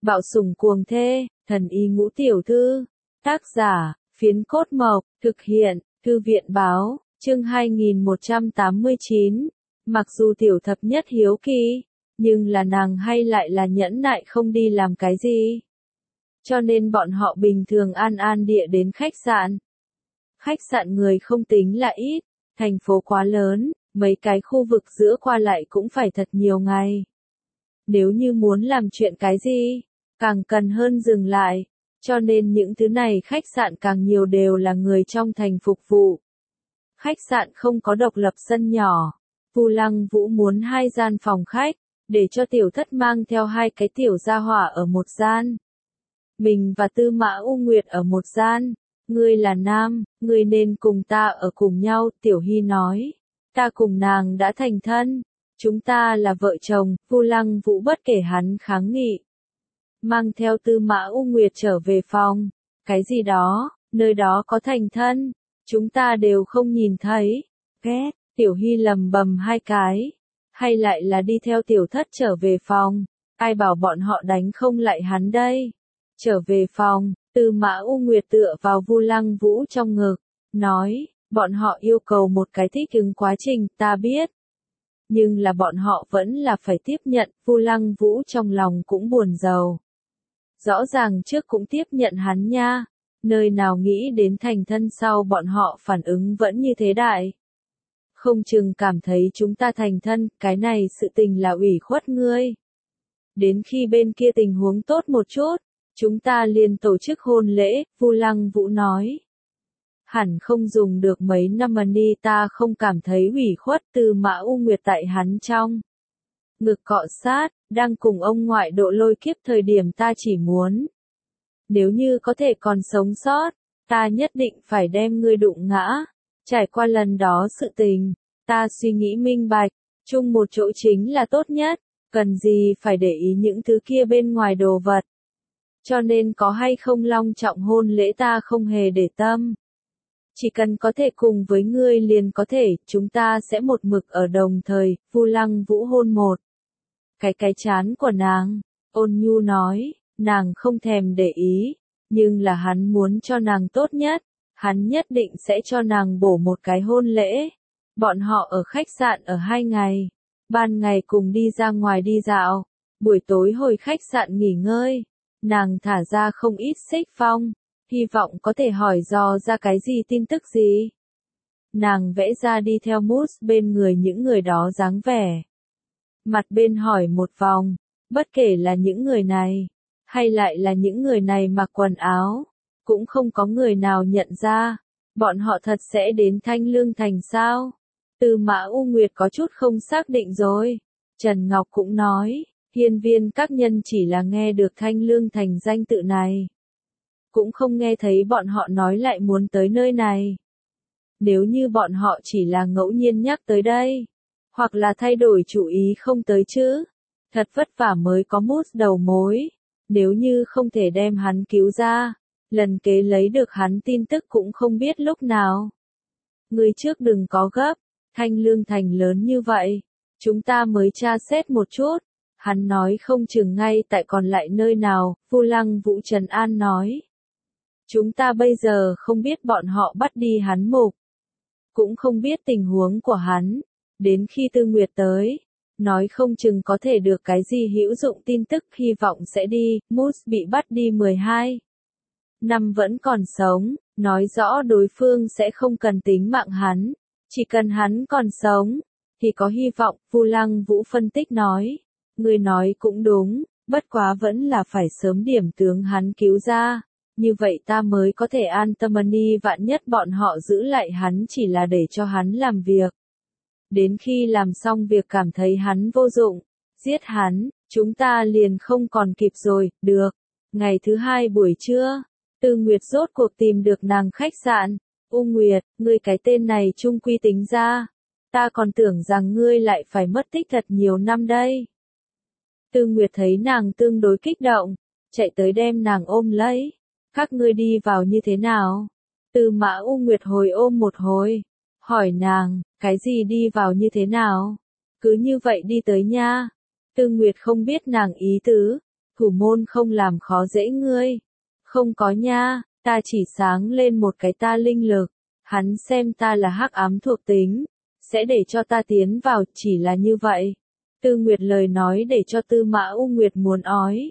Bạo sủng cuồng thê, thần y ngũ tiểu thư. Tác giả, Phiến Cốt Mộc, thực hiện, Thư viện báo, chương 2189. Mặc dù tiểu thập nhất hiếu kỳ, nhưng là nàng hay lại là nhẫn nại không đi làm cái gì. Cho nên bọn họ bình thường an an địa đến khách sạn. Khách sạn người không tính là ít, thành phố quá lớn, mấy cái khu vực giữa qua lại cũng phải thật nhiều ngày. Nếu như muốn làm chuyện cái gì, càng cần hơn dừng lại, cho nên những thứ này khách sạn càng nhiều đều là người trong thành phục vụ. Khách sạn không có độc lập sân nhỏ, Vu Lăng Vũ muốn 2 gian phòng khách, để cho tiểu thất mang theo 2 cái tiểu gia hỏa ở một gian. Mình và Tư Mã U Nguyệt ở một gian, ngươi là nam, ngươi nên cùng ta ở cùng nhau, Tiểu Hy nói. Ta cùng nàng đã thành thân, chúng ta là vợ chồng, Vu Lăng Vũ bất kể hắn kháng nghị. Mang theo Tư Mã U Nguyệt trở về phòng, cái gì đó, nơi đó có thành thân, chúng ta đều không nhìn thấy. Ghét, Tiểu Hy lầm bầm 2 cái, hay lại là đi theo tiểu thất trở về phòng, ai bảo bọn họ đánh không lại hắn đây. Trở về phòng, Tư Mã U Nguyệt tựa vào Vu Lăng Vũ trong ngực, nói, bọn họ yêu cầu một cái thích ứng quá trình, ta biết. Nhưng là bọn họ vẫn là phải tiếp nhận, Vu Lăng Vũ trong lòng cũng buồn rầu. Rõ ràng trước cũng tiếp nhận hắn nha, nơi nào nghĩ đến thành thân sau bọn họ phản ứng vẫn như thế đại. Không chừng cảm thấy chúng ta thành thân, cái này sự tình là ủy khuất ngươi. Đến khi bên kia tình huống tốt một chút, chúng ta liền tổ chức hôn lễ, Vu Lăng Vũ nói. Hẳn không dùng được mấy năm mà đi ta không cảm thấy ủy khuất. Tư Mã U Nguyệt tại hắn trong ngực cọ sát, đang cùng ông ngoại độ lôi kiếp thời điểm ta chỉ muốn. Nếu như có thể còn sống sót, ta nhất định phải đem ngươi đụng ngã. Trải qua lần đó sự tình, ta suy nghĩ minh bạch, chung một chỗ chính là tốt nhất, cần gì phải để ý những thứ kia bên ngoài đồ vật. Cho nên có hay không long trọng hôn lễ ta không hề để tâm. Chỉ cần có thể cùng với ngươi liền có thể, chúng ta sẽ một mực ở đồng thời. Vu Lăng Vũ hôn một cái chán của nàng, ôn nhu nói, nàng không thèm để ý, nhưng là hắn muốn cho nàng tốt nhất, hắn nhất định sẽ cho nàng bổ một cái hôn lễ. Bọn họ ở khách sạn ở 2 ngày, ban ngày cùng đi ra ngoài đi dạo, buổi tối hồi khách sạn nghỉ ngơi, nàng thả ra không ít xích phong, hy vọng có thể hỏi dò ra cái gì tin tức gì. Nàng vẽ ra đi theo mousse bên người những người đó dáng vẻ. Mặt bên hỏi một vòng, bất kể là những người này, hay lại là những người này mặc quần áo, cũng không có người nào nhận ra, bọn họ thật sẽ đến Thanh Lương Thành sao? Tư Mã U Nguyệt có chút không xác định rồi. Trần Ngọc cũng nói, hiên viên các nhân chỉ là nghe được Thanh Lương Thành danh tự này. Cũng không nghe thấy bọn họ nói lại muốn tới nơi này. Nếu như bọn họ chỉ là ngẫu nhiên nhắc tới đây, hoặc là thay đổi chủ ý không tới chứ. Thật vất vả mới có mút đầu mối, nếu như không thể đem hắn cứu ra, lần kế lấy được hắn tin tức cũng không biết lúc nào. Người trước đừng có gấp, Thanh Lương Thành lớn như vậy, chúng ta mới tra xét một chút. Hắn nói không chừng ngay tại còn lại nơi nào, Vu Lăng Vũ trấn an nói. Chúng ta bây giờ không biết bọn họ bắt đi hắn mục, cũng không biết tình huống của hắn, đến khi Tư Nguyệt tới, nói không chừng có thể được cái gì hữu dụng tin tức, hy vọng sẽ đi. Moose bị bắt đi 12 năm vẫn còn sống, nói rõ đối phương sẽ không cần tính mạng hắn, chỉ cần hắn còn sống, thì có hy vọng. Vu Lăng Vũ phân tích nói, người nói cũng đúng, bất quá vẫn là phải sớm điểm tướng hắn cứu ra, như vậy ta mới có thể an tâm. Đi vạn nhất bọn họ giữ lại hắn chỉ là để cho hắn làm việc. Đến khi làm xong việc cảm thấy hắn vô dụng, giết hắn, chúng ta liền không còn kịp rồi. Được. Ngày thứ 2 buổi trưa, Tư Nguyệt rốt cuộc tìm được nàng khách sạn. U Nguyệt, ngươi cái tên này chung quy tính ra, ta còn tưởng rằng ngươi lại phải mất tích thật nhiều năm đây. Tư Nguyệt thấy nàng tương đối kích động, chạy tới đem nàng ôm lấy. Các ngươi đi vào như thế nào? Tư Mã U Nguyệt hồi ôm một hồi, hỏi nàng, cái gì đi vào như thế nào? Cứ như vậy đi tới nha. Tư Nguyệt không biết nàng ý tứ, thủ môn không làm khó dễ ngươi. Không có nha, ta chỉ sáng lên một cái ta linh lực. Hắn xem ta là hắc ám thuộc tính, sẽ để cho ta tiến vào, chỉ là như vậy. Tư Nguyệt lời nói để cho Tư Mã U Nguyệt muốn ói.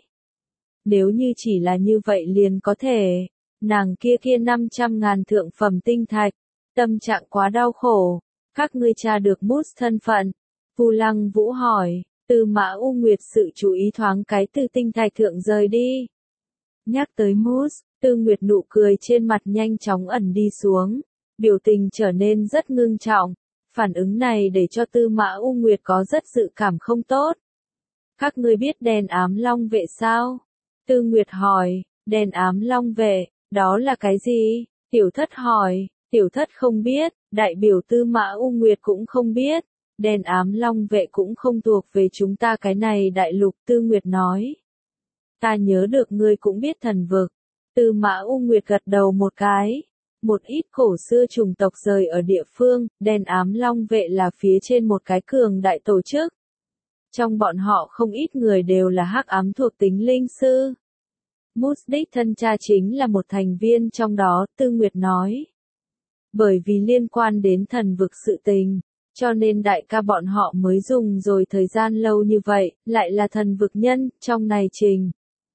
Nếu như chỉ là như vậy liền có thể, nàng kia 500.000 thượng phẩm tinh thạch, tâm trạng quá đau khổ, các ngươi tra được Mút thân phận. Vu Lăng Vũ hỏi, Tư Mã U Nguyệt sự chú ý thoáng cái từ tinh thạch thượng rời đi. Nhắc tới Mút, Tư Nguyệt nụ cười trên mặt nhanh chóng ẩn đi xuống, biểu tình trở nên rất ngưng trọng. Phản ứng này để cho Tư Mã U Nguyệt có rất dự cảm không tốt. Các ngươi biết đen ám long vệ sao? Tư Nguyệt hỏi, đen ám long vệ, đó là cái gì? Tiểu thất hỏi, tiểu thất không biết, đại biểu Tư Mã U Nguyệt cũng không biết. Đen ám long vệ cũng không thuộc về chúng ta cái này đại lục, Tư Nguyệt nói. Ta nhớ được ngươi cũng biết thần vực. Tư Mã U Nguyệt gật đầu một cái. Một ít cổ xưa chủng tộc rời ở địa phương, đen ám long vệ là phía trên một cái cường đại tổ chức. Trong bọn họ không ít người đều là hắc ám thuộc tính linh sư. Mút đích thân cha chính là một thành viên trong đó, Tư Nguyệt nói. Bởi vì liên quan đến thần vực sự tình, cho nên đại ca bọn họ mới dùng rồi thời gian lâu như vậy, lại là thần vực nhân, trong này trình.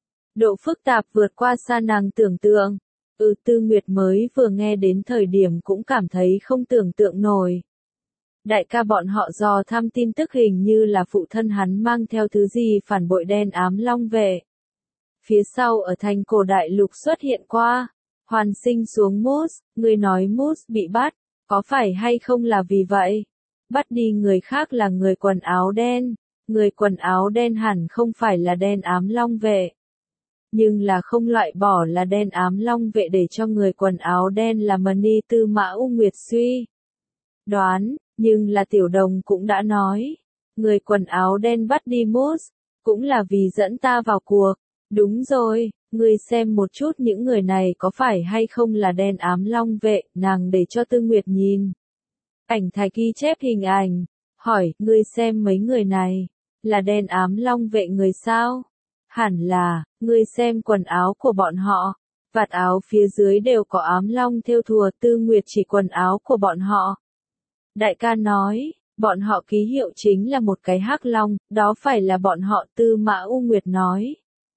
Độ phức tạp vượt qua xa nàng tưởng tượng. Tư Nguyệt mới vừa nghe đến thời điểm cũng cảm thấy không tưởng tượng nổi. Đại ca bọn họ dò thăm tin tức hình như là phụ thân hắn mang theo thứ gì phản bội đen ám long vệ. Phía sau ở thành cổ đại lục xuất hiện qua. Hoàn sinh xuống Mút, người nói Mút bị bắt, có phải hay không là vì vậy? Bắt đi người khác là người quần áo đen. Người quần áo đen hẳn không phải là đen ám long vệ. Nhưng là không loại bỏ là đen ám long vệ để cho người quần áo đen là Mani. Tư Mã U Nguyệt suy đoán, nhưng là tiểu đồng cũng đã nói, người quần áo đen bắt đi Mút, cũng là vì dẫn ta vào cuộc. Đúng rồi, ngươi xem một chút những người này có phải hay không là đen ám long vệ, nàng để cho Tư Nguyệt nhìn. Ảnh thạch ghi chép hình ảnh, hỏi, ngươi xem mấy người này, là đen ám long vệ người sao? Hẳn là, ngươi xem quần áo của bọn họ, vạt áo phía dưới đều có ám long thêu thùa. Tư Nguyệt chỉ quần áo của bọn họ. Đại ca nói, bọn họ ký hiệu chính là một cái hắc long, đó phải là bọn họ. Tư Mã U Nguyệt nói.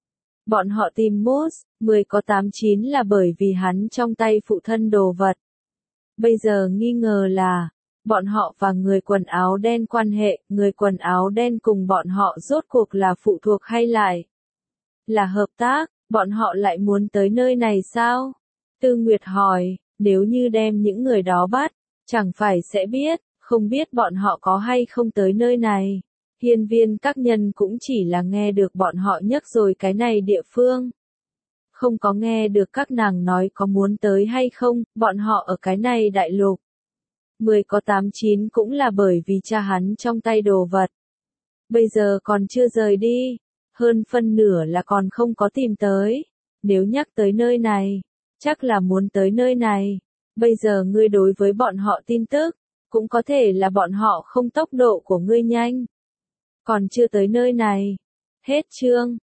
Bọn họ tìm Mút, 10 có 8-9 là bởi vì hắn trong tay phụ thân đồ vật. Bây giờ nghi ngờ là, bọn họ và người quần áo đen quan hệ, người quần áo đen cùng bọn họ rốt cuộc là phụ thuộc hay lại là hợp tác, bọn họ lại muốn tới nơi này sao? Tư Nguyệt hỏi, nếu như đem những người đó bắt, chẳng phải sẽ biết, không biết bọn họ có hay không tới nơi này. Hiên Viên các nhân cũng chỉ là nghe được bọn họ nhắc rồi cái này địa phương. Không có nghe được các nàng nói có muốn tới hay không, bọn họ ở cái này đại lục. 10 có 8-9 cũng là bởi vì cha hắn trong tay đồ vật. Bây giờ còn chưa rời đi, hơn phân nửa là còn không có tìm tới. Nếu nhắc tới nơi này, chắc là muốn tới nơi này. Bây giờ ngươi đối với bọn họ tin tức, cũng có thể là bọn họ không tốc độ của ngươi nhanh. Còn chưa tới nơi này. Hết chương.